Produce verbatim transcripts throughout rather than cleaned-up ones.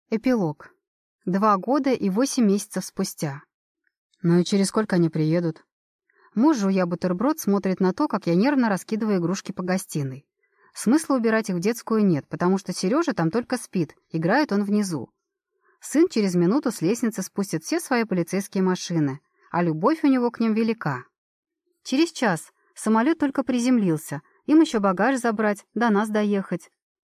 Эпилог. Два года и восемь месяцев спустя. Ну и через сколько они приедут? Муж, жуя бутерброд, смотрит на то, как я нервно раскидываю игрушки по гостиной. Смысла убирать их в детскую нет, потому что Сережа там только спит, играет он внизу. Сын через минуту с лестницы спустит все свои полицейские машины, а любовь у него к ним велика. Через час самолет только приземлился, им еще багаж забрать, до нас доехать.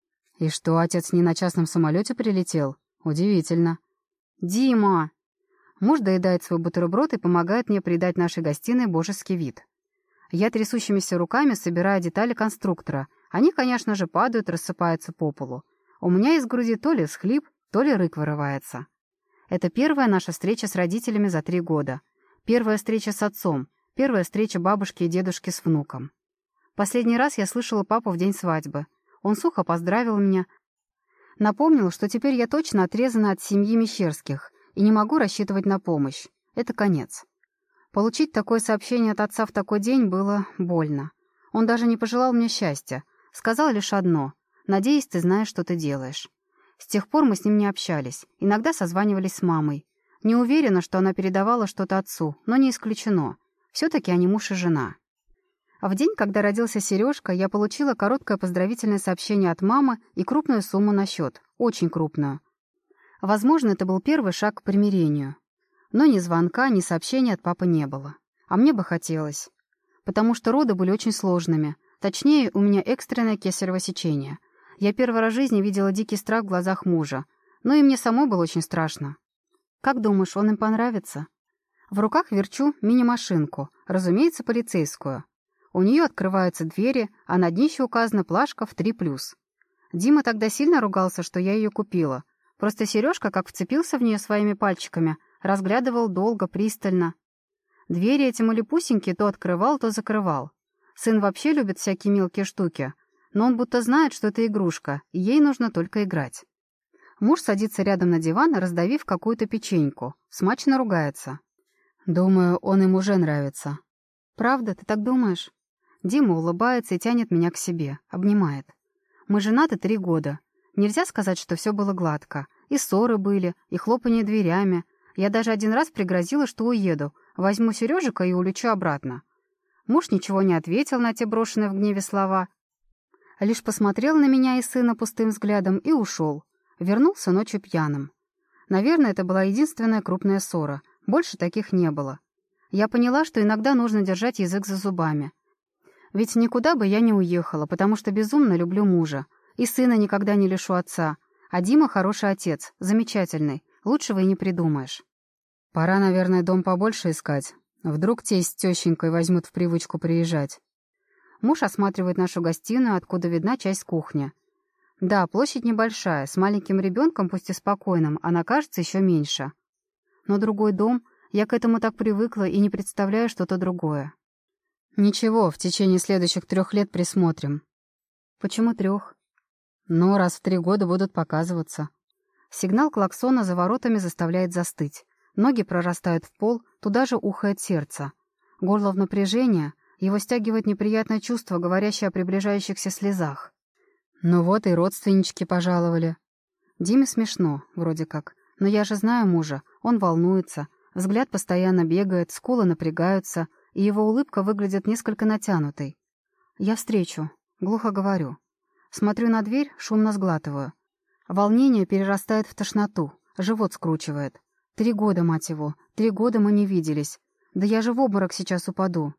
И что, отец не на частном самолете прилетел? Удивительно. «Дима!» Муж доедает свой бутерброд и помогает мне придать нашей гостиной божеский вид. Я трясущимися руками собираю детали конструктора. Они, конечно же, падают, рассыпаются по полу. У меня из груди то ли всхлип, то ли рык вырывается. Это первая наша встреча с родителями за три года. Первая встреча с отцом. Первая встреча бабушки и дедушки с внуком. Последний раз я слышала папу в день свадьбы. Он сухо поздравил меня, напомнил, что теперь я точно отрезана от семьи Мещерских и не могу рассчитывать на помощь. Это конец. Получить такое сообщение от отца в такой день было больно. Он даже не пожелал мне счастья. Сказал лишь одно: «Надеюсь, ты знаешь, что ты делаешь». С тех пор мы с ним не общались. Иногда созванивались с мамой. Не уверена, что она передавала что-то отцу, но не исключено. Все-таки они муж и жена. А в день, когда родился Сережка, я получила короткое поздравительное сообщение от мамы и крупную сумму на счет. Очень крупную. Возможно, это был первый шаг к примирению. Но ни звонка, ни сообщения от папы не было. А мне бы хотелось. Потому что роды были очень сложными. Точнее, у меня экстренное кесарево сечение. Я первый раз в жизни видела дикий страх в глазах мужа. Но и мне самой было очень страшно. Как думаешь, он им понравится? В руках верчу мини-машинку, разумеется, полицейскую. У нее открываются двери, а на днище указана плашка в три плюс. Дима тогда сильно ругался, что я ее купила. Просто Сережка, как вцепился в нее своими пальчиками, разглядывал долго, пристально. Двери эти малюпусенькие то открывал, то закрывал. Сын вообще любит всякие мелкие штуки, но он будто знает, что это игрушка, и ей нужно только играть. Муж садится рядом на диван, раздавив какую-то печеньку. Смачно ругается. Думаю, он им уже нравится. «Правда, ты так думаешь?» Дима улыбается и тянет меня к себе, обнимает. Мы женаты три года. Нельзя сказать, что все было гладко. И ссоры были, и хлопанье дверями. Я даже один раз пригрозила, что уеду, возьму Сережика и улечу обратно. Муж ничего не ответил на те брошенные в гневе слова. Лишь посмотрел на меня и сына пустым взглядом и ушел. Вернулся ночью пьяным. Наверное, это была единственная крупная ссора. Больше таких не было. Я поняла, что иногда нужно держать язык за зубами. Ведь никуда бы я не уехала, потому что безумно люблю мужа. И сына никогда не лишу отца. А Дима хороший отец, замечательный. Лучшего и не придумаешь. Пора, наверное, дом побольше искать. Вдруг тесть с тещенькой возьмут в привычку приезжать. Муж осматривает нашу гостиную, откуда видна часть кухни. Да, площадь небольшая, с маленьким ребенком, пусть и спокойным, она кажется еще меньше. Но другой дом, я к этому так привыкла и не представляю что-то другое. Ничего, в течение следующих трех лет присмотрим. Почему трех? Ну, раз в три года будут показываться. Сигнал клаксона за воротами заставляет застыть. Ноги прорастают в пол, туда же ухает сердце. Горло в напряжении, его стягивает неприятное чувство, говорящее о приближающихся слезах. Ну вот и родственнички пожаловали. Диме смешно, вроде как. Но я же знаю мужа, он волнуется, взгляд постоянно бегает, скулы напрягаются, и его улыбка выглядит несколько натянутой. «Я встречу», — глухо говорю. Смотрю на дверь, шумно сглатываю. Волнение перерастает в тошноту, живот скручивает. Три года, мать его, три года мы не виделись. Да я же в обморок сейчас упаду.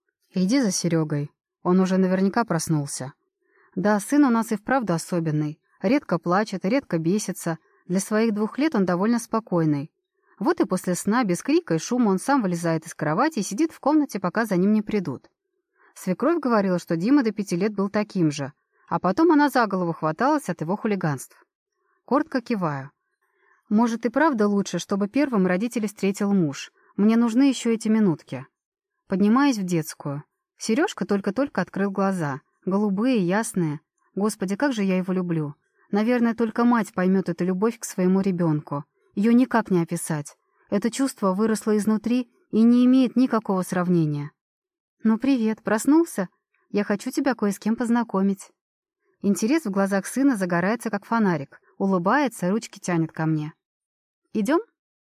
Иди за Серегой, он уже наверняка проснулся. Да, сын у нас и вправду особенный. Редко плачет, редко бесится. Для своих двух лет он довольно спокойный. Вот и после сна, без крика и шума, он сам вылезает из кровати и сидит в комнате, пока за ним не придут. Свекровь говорила, что Дима до пяти лет был таким же, а потом она за голову хваталась от его хулиганств. Коротко киваю. Может, и правда лучше, чтобы первым родителей встретил муж. Мне нужны еще эти минутки. Поднимаюсь в детскую. Сережка только-только открыл глаза. Голубые, ясные. Господи, как же я его люблю. Наверное, только мать поймет эту любовь к своему ребенку. Ее никак не описать. Это чувство выросло изнутри и не имеет никакого сравнения. «Ну, привет, проснулся? Я хочу тебя кое с кем познакомить». Интерес в глазах сына загорается, как фонарик. Улыбается, ручки тянет ко мне. «Идем?»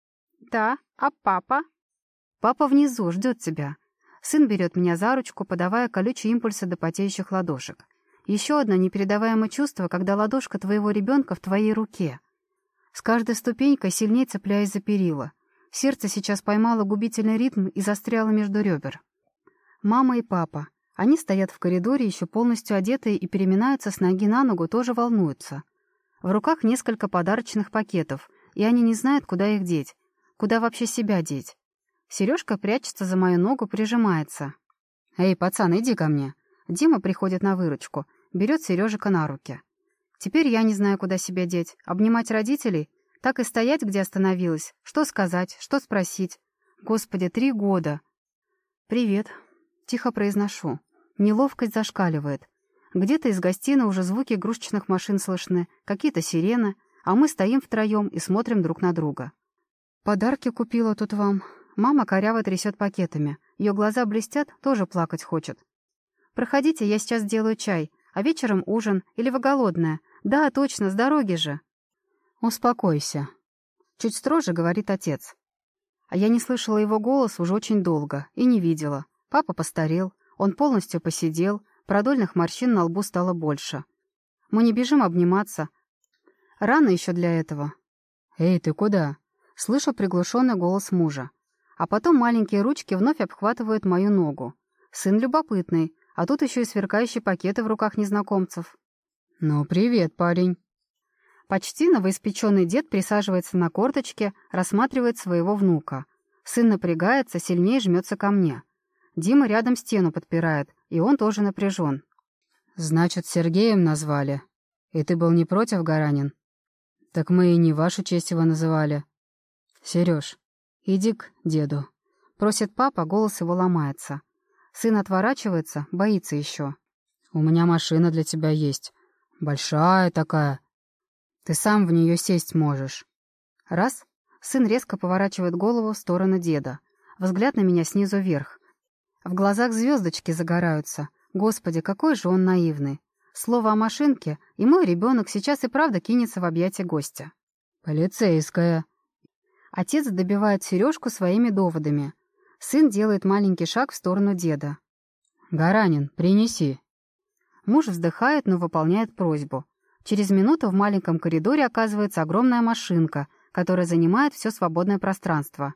«Да. А папа?» «Папа внизу, ждет тебя». Сын берет меня за ручку, подавая колючие импульсы до потеющих ладошек. Еще одно непередаваемое чувство, когда ладошка твоего ребенка в твоей руке. С каждой ступенькой сильнее цепляясь за перила. Сердце сейчас поймало губительный ритм и застряло между ребер. Мама и папа. Они стоят в коридоре, еще полностью одетые, и переминаются с ноги на ногу, тоже волнуются. В руках несколько подарочных пакетов, и они не знают, куда их деть. Куда вообще себя деть. Сережка прячется за мою ногу, прижимается. «Эй, пацан, иди ко мне». Дима приходит на выручку, берет Сережика на руки. Теперь я не знаю, куда себя деть. Обнимать родителей? Так и стоять, где остановилась? Что сказать? Что спросить? Господи, три года. «Привет», — тихо произношу. Неловкость зашкаливает. Где-то из гостиной уже звуки игрушечных машин слышны, какие-то сирены, а мы стоим втроем и смотрим друг на друга. «Подарки купила тут вам». Мама коряво трясет пакетами. Ее глаза блестят, тоже плакать хочет. «Проходите, я сейчас сделаю чай, а вечером ужин, или вы голодная? Да, точно, с дороги же». «Успокойся», — чуть строже говорит отец. А я не слышала его голос уже очень долго и не видела. Папа постарел, он полностью посидел, продольных морщин на лбу стало больше. Мы не бежим обниматься. Рано еще для этого. «Эй, ты куда?» Слышу приглушенный голос мужа. А потом маленькие ручки вновь обхватывают мою ногу. Сын любопытный, а тут еще и сверкающие пакеты в руках незнакомцев. «Ну, привет, парень». Почти новоиспеченный дед присаживается на корточке, рассматривает своего внука. Сын напрягается, сильнее жмется ко мне. Дима рядом стену подпирает, и он тоже напряжен. «Значит, Сергеем назвали. И ты был не против, Гаранин?» «Так мы и не вашу честь его называли». «Сереж, иди к деду», — просит папа, голос его ломается. Сын отворачивается, боится еще. «У меня машина для тебя есть. Большая такая. Ты сам в нее сесть можешь». Раз. Сын резко поворачивает голову в сторону деда. Взгляд на меня снизу вверх. В глазах звездочки загораются. Господи, какой же он наивный. Слово о машинке, и мой ребенок сейчас и правда кинется в объятия гостя. «Полицейская». Отец добивает Сережку своими доводами. Сын делает маленький шаг в сторону деда. «Гаранин, принеси». Муж вздыхает, но выполняет просьбу. Через минуту в маленьком коридоре оказывается огромная машинка, которая занимает все свободное пространство.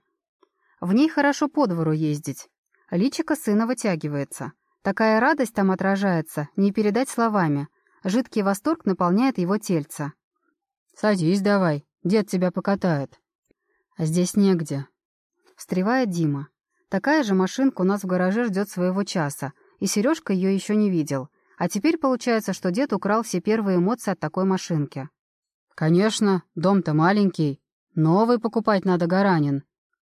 В ней хорошо по двору ездить. Личико сына вытягивается. Такая радость там отражается, не передать словами. Жидкий восторг наполняет его тельце. «Садись давай, дед тебя покатает». «А здесь негде», — встревает Дима. Такая же машинка у нас в гараже ждет своего часа, и Сережка ее еще не видел. А теперь получается, что дед украл все первые эмоции от такой машинки. «Конечно, дом-то маленький. Новый покупать надо, Гаранин.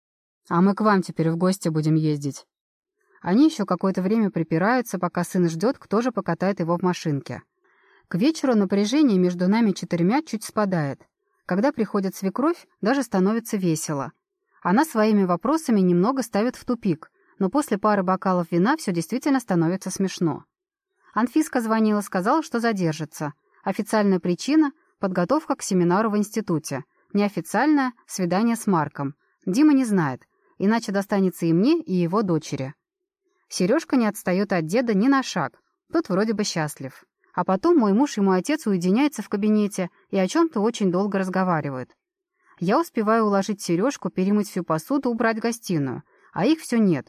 А мы к вам теперь в гости будем ездить». Они еще какое-то время припираются, пока сын ждет, кто же покатает его в машинке. К вечеру напряжение между нами четырьмя чуть спадает. Когда приходит свекровь, даже становится весело. Она своими вопросами немного ставит в тупик, но после пары бокалов вина все действительно становится смешно. Анфиска звонила, сказала, что задержится. Официальная причина — подготовка к семинару в институте. Неофициальная — свидание с Марком. Дима не знает, иначе достанется и мне, и его дочери. Сережка не отстает от деда ни на шаг. Тот вроде бы счастлив. А потом мой муж и мой отец уединяются в кабинете и о чем-то очень долго разговаривают. Я успеваю уложить Сережку, перемыть всю посуду, убрать гостиную, а их все нет.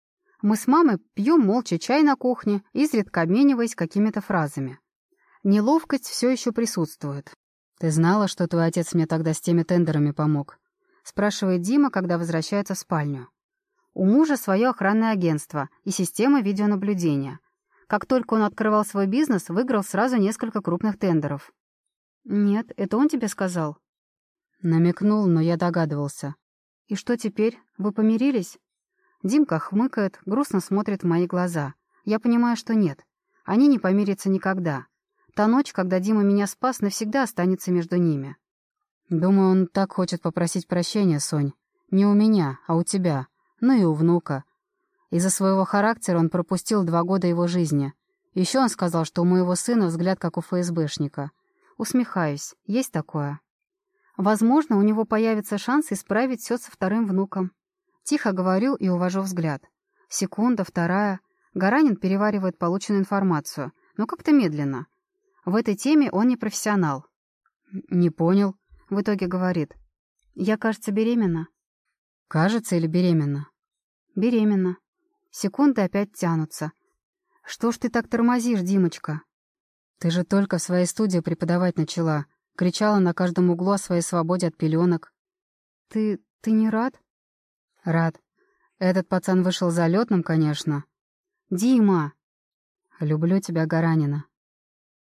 Мы с мамой пьем молча чай на кухне, изредка обмениваясь какими-то фразами. Неловкость все еще присутствует. «Ты знала, что твой отец мне тогда с теми тендерами помог?» — спрашивает Дима, когда возвращается в спальню. У мужа свое охранное агентство и система видеонаблюдения. Как только он открывал свой бизнес, выиграл сразу несколько крупных тендеров. «Нет, это он тебе сказал?» Намекнул, но я догадывался. «И что теперь? Вы помирились?» Димка хмыкает, грустно смотрит в мои глаза. Я понимаю, что нет. Они не помирятся никогда. Та ночь, когда Дима меня спас, навсегда останется между ними. Думаю, он так хочет попросить прощения, Сонь. Не у меня, а у тебя. Ну и у внука. Из-за своего характера он пропустил два года его жизни. Еще он сказал, что у моего сына взгляд как у ФСБшника. Усмехаюсь. Есть такое. Возможно, у него появится шанс исправить все со вторым внуком. Тихо говорю и увожу взгляд. Секунда, вторая. Гаранин переваривает полученную информацию, но как-то медленно. В этой теме он не профессионал. «Не понял», — в итоге говорит. «Я, кажется, беременна». «Кажется или беременна?» «Беременна». Секунды опять тянутся. «Что ж ты так тормозишь, Димочка?» «Ты же только в своей студии преподавать начала. Кричала на каждом углу о своей свободе от пеленок». «Ты... ты не рад?» «Рад. Этот пацан вышел залетным, конечно». «Дима!» «Люблю тебя, Гаранина».